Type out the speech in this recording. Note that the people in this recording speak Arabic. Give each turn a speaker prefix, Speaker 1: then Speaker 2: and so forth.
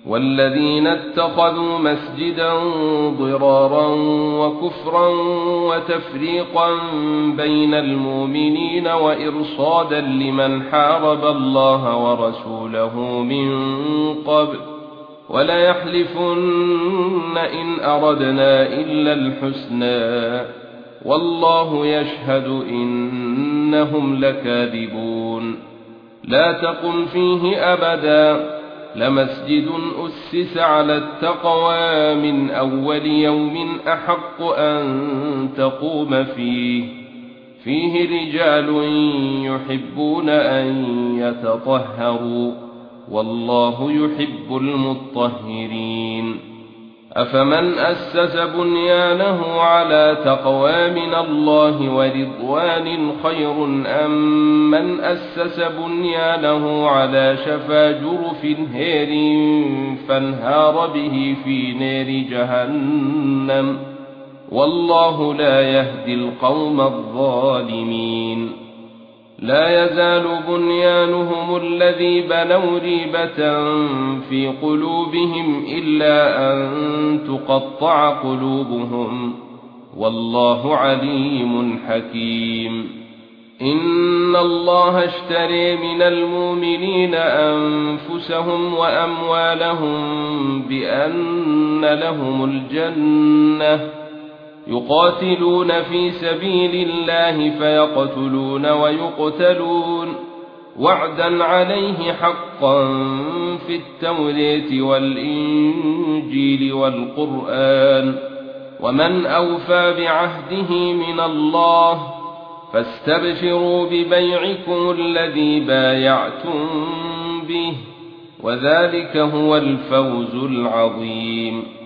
Speaker 1: والذين اتخذوا مسجدا ضرارا وكفرا وتفريقا بين المؤمنين وإرصادا لمن حارب الله ورسوله من قبل وليحلفن إن أردنا إلا الحسنى والله يشهد إنهم لكاذبون لا تقم فيه أبدا لمسجد أسس على التقوى من أول يوم أحق أن تقوم فيه رجال يحبون أن يتطهروا والله يحب المطهرين أفمن أسس بنيانه على تقوى من الله ورضوان خير أم من أسس بنيانه على شفا جرف هار فانهار به في نار جهنم والله لا يهدي القوم الظالمين لا يزال بنيانهم الذي بنوا ريبة في قلوبهم إلا أن تقطع قلوبهم والله عليم حكيم إن الله اشتري من المؤمنين أنفسهم وأموالهم بأن لهم الجنة يقاتلون في سبيل الله فيقتلون ويقتلون وعدا عليه حقا في التوراة والإنجيل والقرآن ومن أوفى بعهده من الله فاستبشروا ببيعكم الذي بايعتم به وذلك هو الفوز العظيم